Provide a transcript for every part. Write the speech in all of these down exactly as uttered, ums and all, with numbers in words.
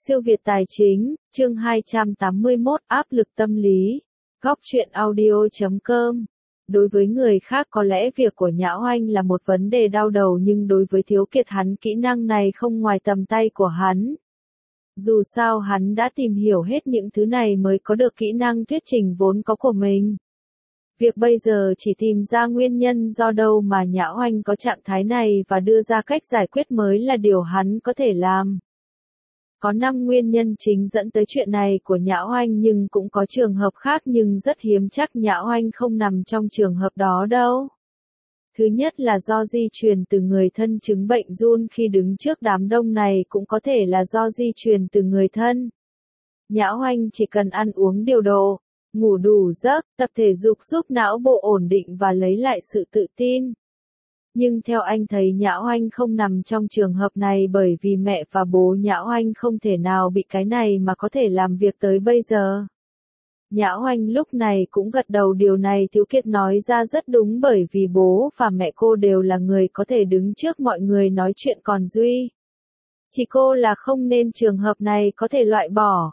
Siêu Việt Tài Chính, chương hai trăm tám mươi mốt, áp lực tâm lý. Góc truyện audio chấm com. Đối với người khác có lẽ việc của Nhã Oanh là một vấn đề đau đầu, nhưng đối với Thiếu Kiệt hắn kỹ năng này không ngoài tầm tay của hắn. Dù sao hắn đã tìm hiểu hết những thứ này mới có được kỹ năng thuyết trình vốn có của mình. Việc bây giờ chỉ tìm ra nguyên nhân do đâu mà Nhã Oanh có trạng thái này và đưa ra cách giải quyết mới là điều hắn có thể làm. Có năm nguyên nhân chính dẫn tới chuyện này của Nhã Oanh, nhưng cũng có trường hợp khác, nhưng rất hiếm chắc Nhã Oanh không nằm trong trường hợp đó đâu. Thứ nhất là do di truyền từ người thân. Chứng bệnh run khi đứng trước đám đông này cũng có thể là do di truyền từ người thân. Nhã Oanh chỉ cần ăn uống điều độ, ngủ đủ giấc, tập thể dục giúp não bộ ổn định và lấy lại sự tự tin. Nhưng theo anh thấy Nhã Oanh không nằm trong trường hợp này, bởi vì mẹ và bố Nhã Oanh không thể nào bị cái này mà có thể làm việc tới bây giờ. Nhã Oanh lúc này cũng gật đầu, điều này Thiếu Kiệt nói ra rất đúng, bởi vì bố và mẹ cô đều là người có thể đứng trước mọi người nói chuyện, còn duy chỉ cô là không, nên trường hợp này có thể loại bỏ.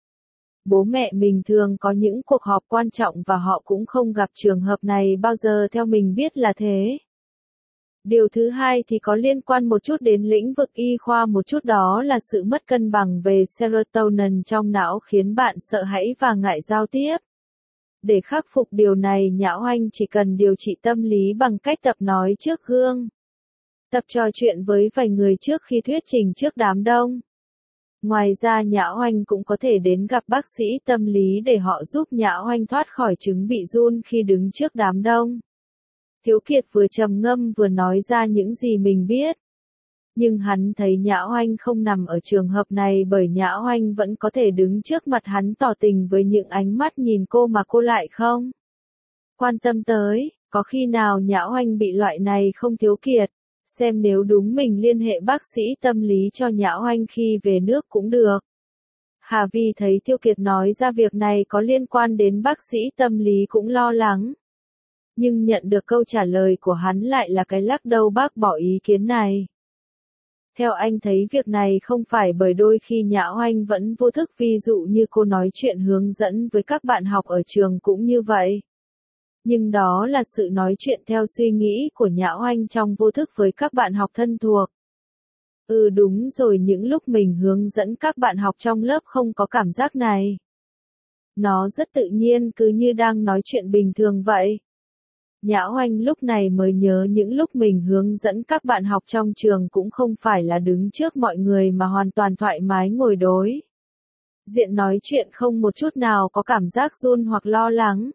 Bố mẹ mình thường có những cuộc họp quan trọng và họ cũng không gặp trường hợp này bao giờ, theo mình biết là thế. Điều thứ hai thì có liên quan một chút đến lĩnh vực y khoa một chút, đó là sự mất cân bằng về serotonin trong não khiến bạn sợ hãi và ngại giao tiếp. Để khắc phục điều này, Nhã Oanh chỉ cần điều trị tâm lý bằng cách tập nói trước gương, tập trò chuyện với vài người trước khi thuyết trình trước đám đông. Ngoài ra Nhã Oanh cũng có thể đến gặp bác sĩ tâm lý để họ giúp Nhã Oanh thoát khỏi chứng bị run khi đứng trước đám đông. Thiếu Kiệt vừa trầm ngâm vừa nói ra những gì mình biết. Nhưng hắn thấy Nhã Oanh không nằm ở trường hợp này, bởi Nhã Oanh vẫn có thể đứng trước mặt hắn tỏ tình với những ánh mắt nhìn cô mà cô lại không quan tâm tới. Có khi nào Nhã Oanh bị loại này không Thiếu Kiệt? Xem nếu đúng mình liên hệ bác sĩ tâm lý cho Nhã Oanh khi về nước cũng được. Hà Vi thấy Thiếu Kiệt nói ra việc này có liên quan đến bác sĩ tâm lý cũng lo lắng. Nhưng nhận được câu trả lời của hắn lại là cái lắc đầu bác bỏ ý kiến này. Theo anh thấy việc này không phải bởi đôi khi Nhã Oanh vẫn vô thức, ví dụ như cô nói chuyện hướng dẫn với các bạn học ở trường cũng như vậy. Nhưng đó là sự nói chuyện theo suy nghĩ của Nhã Oanh trong vô thức với các bạn học thân thuộc. Ừ đúng rồi, những lúc mình hướng dẫn các bạn học trong lớp không có cảm giác này. Nó rất tự nhiên, cứ như đang nói chuyện bình thường vậy. Nhã Oanh lúc này mới nhớ những lúc mình hướng dẫn các bạn học trong trường cũng không phải là đứng trước mọi người mà hoàn toàn thoải mái ngồi đối diện nói chuyện, không một chút nào có cảm giác run hoặc lo lắng.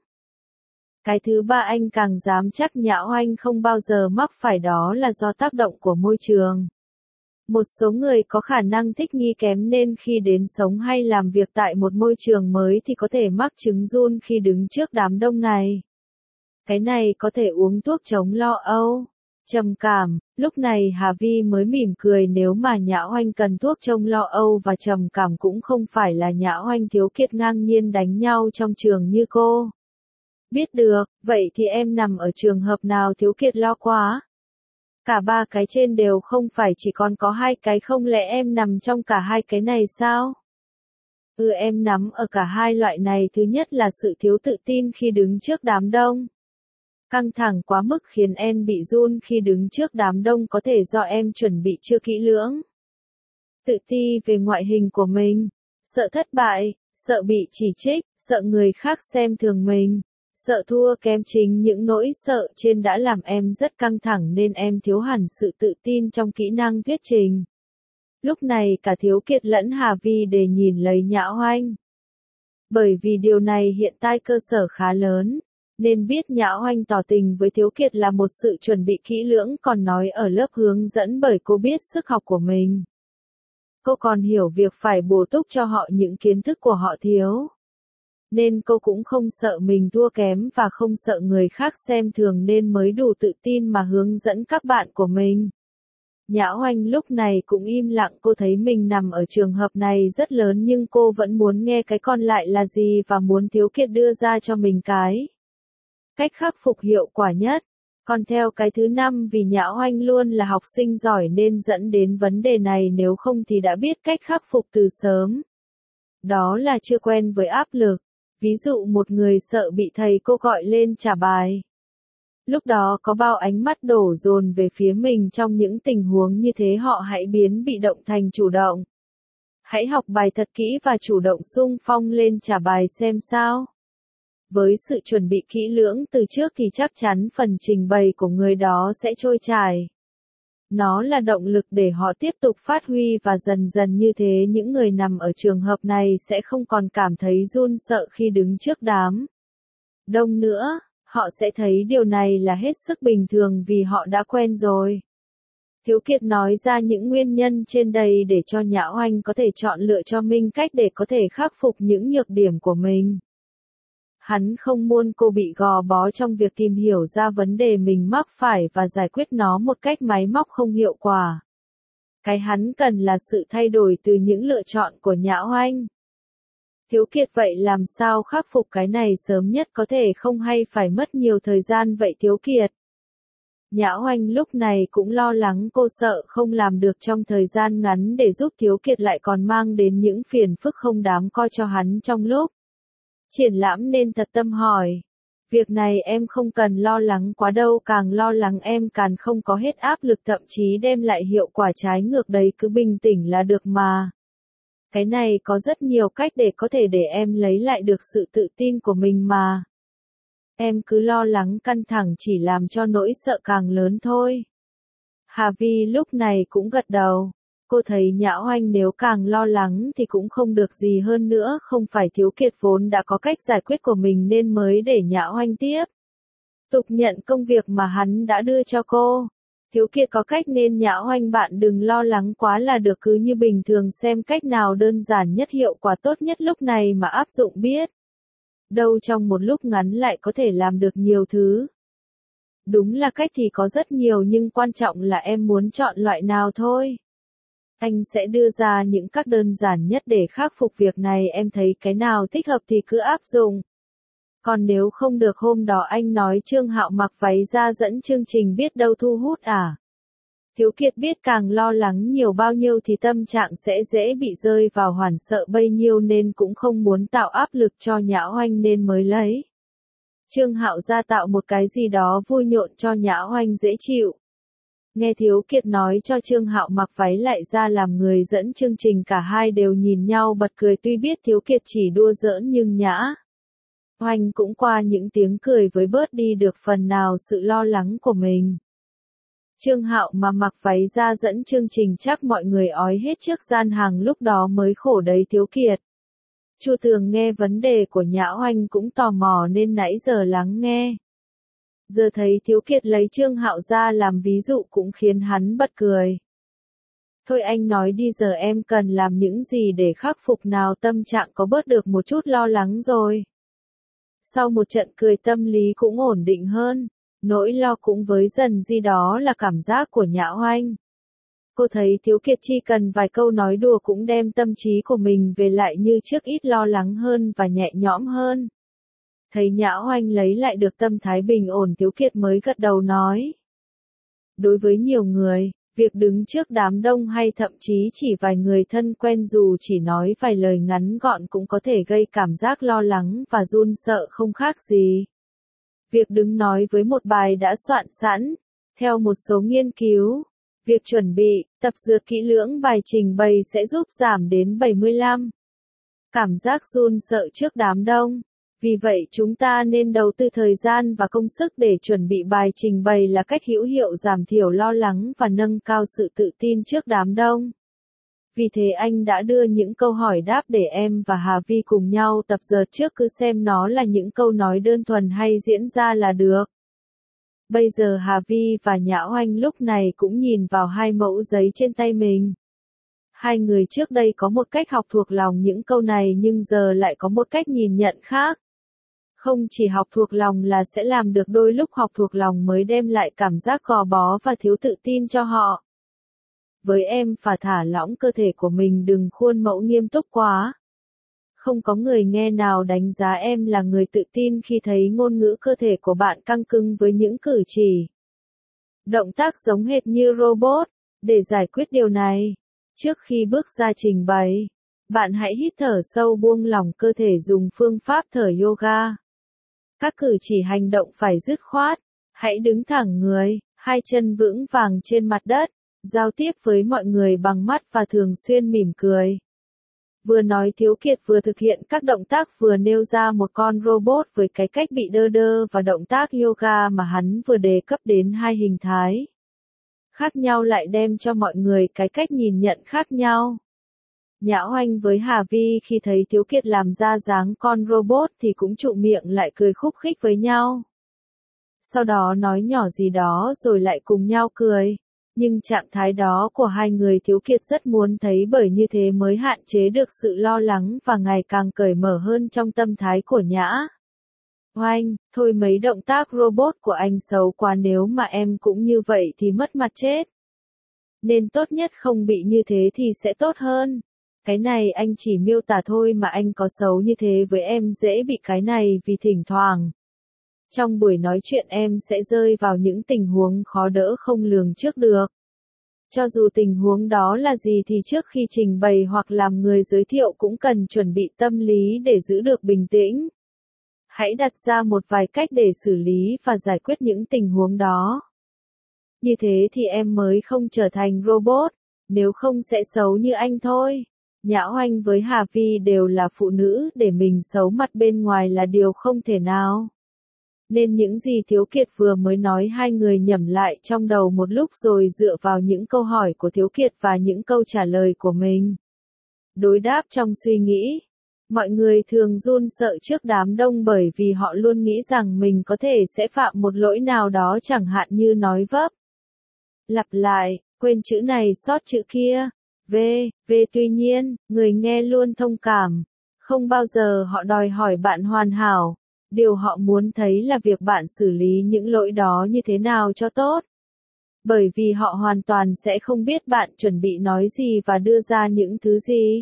Cái thứ ba anh càng dám chắc Nhã Oanh không bao giờ mắc phải, đó là do tác động của môi trường. Một số người có khả năng thích nghi kém nên khi đến sống hay làm việc tại một môi trường mới thì có thể mắc chứng run khi đứng trước đám đông này. Cái này có thể uống thuốc chống lo âu, trầm cảm. Lúc này Hà Vi mới mỉm cười, nếu mà Nhã Oanh cần thuốc chống lo âu và trầm cảm cũng không phải là Nhã Oanh Thiếu Kiệt ngang nhiên đánh nhau trong trường như cô. Biết được, vậy thì em nằm ở trường hợp nào Thiếu Kiệt lo quá? Cả ba cái trên đều không phải, chỉ còn có hai cái, không lẽ em nằm trong cả hai cái này sao? Ừ, em nằm ở cả hai loại này. Thứ nhất là sự thiếu tự tin khi đứng trước đám đông. Căng thẳng quá mức khiến em bị run khi đứng trước đám đông, có thể do em chuẩn bị chưa kỹ lưỡng. Tự ti về ngoại hình của mình, sợ thất bại, sợ bị chỉ trích, sợ người khác xem thường mình, sợ thua kém. Chính những nỗi sợ trên đã làm em rất căng thẳng nên em thiếu hẳn sự tự tin trong kỹ năng thuyết trình. Lúc này cả Thiếu Kiệt lẫn Hà Vi để nhìn lấy Nhã Oanh. Bởi vì điều này hiện tại cơ sở khá lớn, nên biết Nhã Oanh tỏ tình với Thiếu Kiệt là một sự chuẩn bị kỹ lưỡng, còn nói ở lớp hướng dẫn bởi cô biết sức học của mình. Cô còn hiểu việc phải bổ túc cho họ những kiến thức của họ thiếu. Nên cô cũng không sợ mình thua kém và không sợ người khác xem thường, nên mới đủ tự tin mà hướng dẫn các bạn của mình. Nhã Oanh lúc này cũng im lặng, cô thấy mình nằm ở trường hợp này rất lớn nhưng cô vẫn muốn nghe cái còn lại là gì và muốn Thiếu Kiệt đưa ra cho mình cái cách khắc phục hiệu quả nhất. Còn theo cái thứ năm, vì Nhã Oanh luôn là học sinh giỏi nên dẫn đến vấn đề này, nếu không thì đã biết cách khắc phục từ sớm. Đó là chưa quen với áp lực. Ví dụ một người sợ bị thầy cô gọi lên trả bài. Lúc đó có bao ánh mắt đổ dồn về phía mình, trong những tình huống như thế họ hãy biến bị động thành chủ động. Hãy học bài thật kỹ và chủ động xung phong lên trả bài xem sao. Với sự chuẩn bị kỹ lưỡng từ trước thì chắc chắn phần trình bày của người đó sẽ trôi chảy. Nó là động lực để họ tiếp tục phát huy, và dần dần như thế những người nằm ở trường hợp này sẽ không còn cảm thấy run sợ khi đứng trước đám đông nữa. Họ sẽ thấy điều này là hết sức bình thường vì họ đã quen rồi. Thiếu Kiệt nói ra những nguyên nhân trên đây để cho Nhã Oanh có thể chọn lựa cho mình cách để có thể khắc phục những nhược điểm của mình. Hắn không muốn cô bị gò bó trong việc tìm hiểu ra vấn đề mình mắc phải và giải quyết nó một cách máy móc không hiệu quả. Cái hắn cần là sự thay đổi từ những lựa chọn của Nhã Oanh. Thiếu Kiệt vậy làm sao khắc phục cái này sớm nhất có thể không, hay phải mất nhiều thời gian vậy Thiếu Kiệt? Nhã Oanh lúc này cũng lo lắng cô sợ không làm được trong thời gian ngắn để giúp Thiếu Kiệt, lại còn mang đến những phiền phức không đáng coi cho hắn trong lúc triển lãm, nên thật tâm hỏi. Việc này em không cần lo lắng quá đâu, càng lo lắng em càng không có hết áp lực, thậm chí đem lại hiệu quả trái ngược đấy, cứ bình tĩnh là được mà. Cái này có rất nhiều cách để có thể để em lấy lại được sự tự tin của mình mà. Em cứ lo lắng căng thẳng chỉ làm cho nỗi sợ càng lớn thôi. Hà Vi lúc này cũng gật đầu. Cô thấy Nhã Oanh nếu càng lo lắng thì cũng không được gì hơn nữa, không phải Thiếu Kiệt vốn đã có cách giải quyết của mình nên mới để Nhã Oanh tiếp tục nhận công việc mà hắn đã đưa cho cô. Thiếu Kiệt có cách nên Nhã Oanh bạn đừng lo lắng quá là được, cứ như bình thường xem cách nào đơn giản nhất, hiệu quả tốt nhất lúc này mà áp dụng, biết đâu trong một lúc ngắn lại có thể làm được nhiều thứ. Đúng là cách thì có rất nhiều, nhưng quan trọng là em muốn chọn loại nào thôi. Anh sẽ đưa ra những cách đơn giản nhất để khắc phục việc này, em thấy cái nào thích hợp thì cứ áp dụng. Còn nếu không được, hôm đó anh nói Trương Hạo mặc váy ra dẫn chương trình, biết đâu thu hút à? Thiếu Kiệt biết càng lo lắng nhiều bao nhiêu thì tâm trạng sẽ dễ bị rơi vào hoảng sợ bấy nhiêu, nên cũng không muốn tạo áp lực cho Nhã Oanh nên mới lấy Trương Hạo ra tạo một cái gì đó vui nhộn cho Nhã Oanh dễ chịu. Nghe Thiếu Kiệt nói cho Trương Hạo mặc váy lại ra làm người dẫn chương trình, cả hai đều nhìn nhau bật cười, tuy biết Thiếu Kiệt chỉ đùa giỡn nhưng Nhã Oanh cũng qua những tiếng cười với bớt đi được phần nào sự lo lắng của mình. Trương Hạo mà mặc váy ra dẫn chương trình chắc mọi người ói hết trước gian hàng lúc đó mới khổ đấy Thiếu Kiệt. Chu Tường nghe vấn đề của Nhã Oanh cũng tò mò nên nãy giờ lắng nghe. Giờ thấy Thiếu Kiệt lấy Trương Hạo ra làm ví dụ cũng khiến hắn bật cười. Thôi anh nói đi, giờ em cần làm những gì để khắc phục nào, tâm trạng có bớt được một chút lo lắng rồi. Sau một trận cười tâm lý cũng ổn định hơn, nỗi lo cũng với dần gì, đó là cảm giác của Nhã Oanh. Cô thấy Thiếu Kiệt chỉ cần vài câu nói đùa cũng đem tâm trí của mình về lại như trước, ít lo lắng hơn và nhẹ nhõm hơn. Thấy Nhã Oanh lấy lại được tâm thái bình ổn, Thiếu Kiệt mới gật đầu nói. Đối với nhiều người, việc đứng trước đám đông hay thậm chí chỉ vài người thân quen, dù chỉ nói vài lời ngắn gọn cũng có thể gây cảm giác lo lắng và run sợ không khác gì việc đứng nói với một bài đã soạn sẵn. Theo một số nghiên cứu, việc chuẩn bị, tập dượt kỹ lưỡng bài trình bày sẽ giúp giảm đến bảy mươi lăm cảm giác run sợ trước đám đông. Vì vậy chúng ta nên đầu tư thời gian và công sức để chuẩn bị bài trình bày là cách hữu hiệu giảm thiểu lo lắng và nâng cao sự tự tin trước đám đông. Vì thế anh đã đưa những câu hỏi đáp để em và Hà Vi cùng nhau tập dượt trước, cứ xem nó là những câu nói đơn thuần hay diễn ra là được. Bây giờ Hà Vi và Nhã Oanh lúc này cũng nhìn vào hai mẫu giấy trên tay mình. Hai người trước đây có một cách học thuộc lòng những câu này, nhưng giờ lại có một cách nhìn nhận khác. Không chỉ học thuộc lòng là sẽ làm được, đôi lúc học thuộc lòng mới đem lại cảm giác gò bó và thiếu tự tin cho họ. Với em phải thả lỏng cơ thể của mình, đừng khuôn mẫu nghiêm túc quá. Không có người nghe nào đánh giá em là người tự tin khi thấy ngôn ngữ cơ thể của bạn căng cứng với những cử chỉ Động tác giống hệt như robot. Để giải quyết điều này, trước khi bước ra trình bày, bạn hãy hít thở sâu, buông lỏng cơ thể, dùng phương pháp thở yoga. Các cử chỉ hành động phải dứt khoát. Hãy đứng thẳng người, hai chân vững vàng trên mặt đất, giao tiếp với mọi người bằng mắt và thường xuyên mỉm cười. Vừa nói, Thiếu Kiệt vừa thực hiện các động tác vừa nêu ra một con robot với cái cách bị đơ đơ và động tác yoga mà hắn vừa đề cấp đến hai hình thái khác nhau lại đem cho mọi người cái cách nhìn nhận khác nhau. Nhã Oanh với Hà Vi khi thấy Thiếu Kiệt làm ra dáng con robot thì cũng trụm miệng lại cười khúc khích với nhau. Sau đó nói nhỏ gì đó rồi lại cùng nhau cười. Nhưng trạng thái đó của hai người Thiếu Kiệt rất muốn thấy, bởi như thế mới hạn chế được sự lo lắng và ngày càng cởi mở hơn trong tâm thái của Nhã Oanh. Thôi, mấy động tác robot của anh xấu quá, nếu mà em cũng như vậy thì mất mặt chết. Nên tốt nhất không bị như thế thì sẽ tốt hơn. Cái này anh chỉ miêu tả thôi mà anh có xấu như thế với em dễ bị cái này, vì thỉnh thoảng trong buổi nói chuyện em sẽ rơi vào những tình huống khó đỡ không lường trước được. Cho dù tình huống đó là gì thì trước khi trình bày hoặc làm người giới thiệu cũng cần chuẩn bị tâm lý để giữ được bình tĩnh. Hãy đặt ra một vài cách để xử lý và giải quyết những tình huống đó. Như thế thì em mới không trở thành robot, nếu không sẽ xấu như anh thôi. Nhã Oanh với Hà Vi đều là phụ nữ, để mình xấu mặt bên ngoài là điều không thể nào. Nên những gì Thiếu Kiệt vừa mới nói hai người nhẩm lại trong đầu một lúc, rồi dựa vào những câu hỏi của Thiếu Kiệt và những câu trả lời của mình đối đáp trong suy nghĩ. Mọi người thường run sợ trước đám đông bởi vì họ luôn nghĩ rằng mình có thể sẽ phạm một lỗi nào đó, chẳng hạn như nói vấp, lặp lại, quên chữ này sót chữ kia. V, V tuy nhiên, người nghe luôn thông cảm. Không bao giờ họ đòi hỏi bạn hoàn hảo. Điều họ muốn thấy là việc bạn xử lý những lỗi đó như thế nào cho tốt. Bởi vì họ hoàn toàn sẽ không biết bạn chuẩn bị nói gì và đưa ra những thứ gì.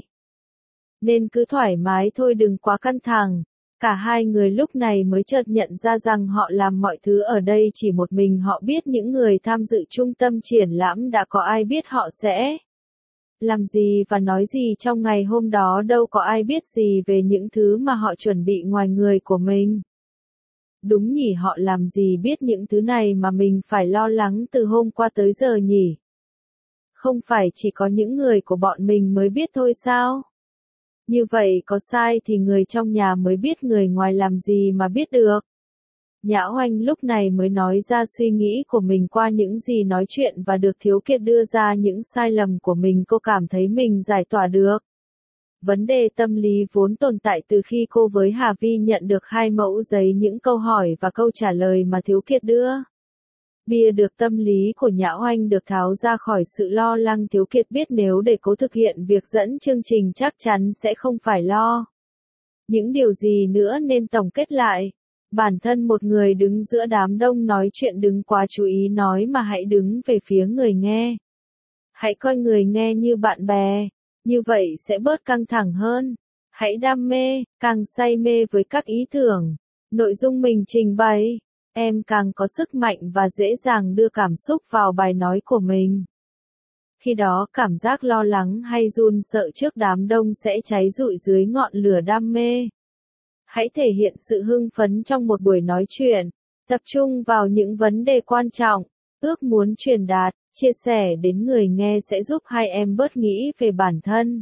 Nên cứ thoải mái thôi, đừng quá căng thẳng. Cả hai người lúc này mới chợt nhận ra rằng họ làm mọi thứ ở đây chỉ một mình họ biết. Những người tham dự trung tâm triển lãm đã có ai biết họ sẽ làm gì và nói gì trong ngày hôm đó, đâu có ai biết gì về những thứ mà họ chuẩn bị ngoài người của mình. Đúng nhỉ, họ làm gì biết những thứ này mà mình phải lo lắng từ hôm qua tới giờ nhỉ? Không phải chỉ có những người của bọn mình mới biết thôi sao? Như vậy có sai thì người trong nhà mới biết, người ngoài làm gì mà biết được. Nhã Oanh lúc này mới nói ra suy nghĩ của mình qua những gì nói chuyện và được Thiếu Kiệt đưa ra những sai lầm của mình. Cô cảm thấy mình giải tỏa được vấn đề tâm lý vốn tồn tại từ khi cô với Hà Vi nhận được hai mẫu giấy những câu hỏi và câu trả lời mà Thiếu Kiệt đưa. Bia được tâm lý của Nhã Oanh được tháo ra khỏi sự lo lắng. Thiếu Kiệt biết nếu để cố thực hiện việc dẫn chương trình chắc chắn sẽ không phải lo những điều gì nữa, nên tổng kết lại. Bản thân một người đứng giữa đám đông nói chuyện, đừng quá chú ý nói mà hãy đứng về phía người nghe. Hãy coi người nghe như bạn bè, như vậy sẽ bớt căng thẳng hơn. Hãy đam mê, càng say mê với các ý tưởng, nội dung mình trình bày, em càng có sức mạnh và dễ dàng đưa cảm xúc vào bài nói của mình. Khi đó cảm giác lo lắng hay run sợ trước đám đông sẽ cháy rụi dưới ngọn lửa đam mê. Hãy thể hiện sự hưng phấn trong một buổi nói chuyện, tập trung vào những vấn đề quan trọng, ước muốn truyền đạt, chia sẻ đến người nghe sẽ giúp hai em bớt nghĩ về bản thân.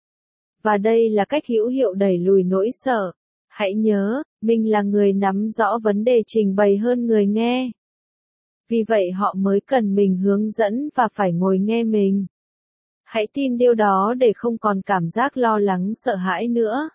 Và đây là cách hữu hiệu đẩy lùi nỗi sợ. Hãy nhớ, mình là người nắm rõ vấn đề trình bày hơn người nghe. Vì vậy họ mới cần mình hướng dẫn và phải ngồi nghe mình. Hãy tin điều đó để không còn cảm giác lo lắng sợ hãi nữa.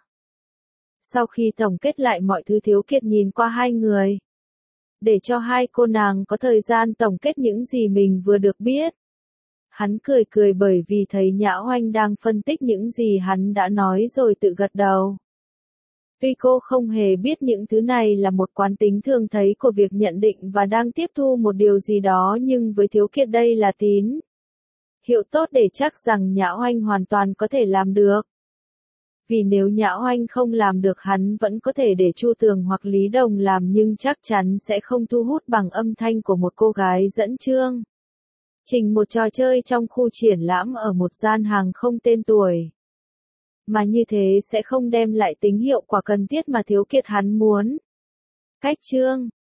Sau khi tổng kết lại mọi thứ, Thiếu Kiệt nhìn qua hai người, để cho hai cô nàng có thời gian tổng kết những gì mình vừa được biết. Hắn cười cười bởi vì thấy Nhã Oanh đang phân tích những gì hắn đã nói rồi tự gật đầu. Tuy cô không hề biết những thứ này là một quán tính thường thấy của việc nhận định và đang tiếp thu một điều gì đó, nhưng với Thiếu Kiệt đây là tín hiệu tốt để chắc rằng Nhã Oanh hoàn toàn có thể làm được. Vì nếu Nhã Oanh không làm được hắn vẫn có thể để Chu Tường hoặc Lý Đồng làm nhưng chắc chắn sẽ không thu hút bằng âm thanh của một cô gái dẫn chương trình một trò chơi trong khu triển lãm ở một gian hàng không tên tuổi. Mà như thế sẽ không đem lại tính hiệu quả cần thiết mà Thiếu Kiệt hắn muốn. Cách chương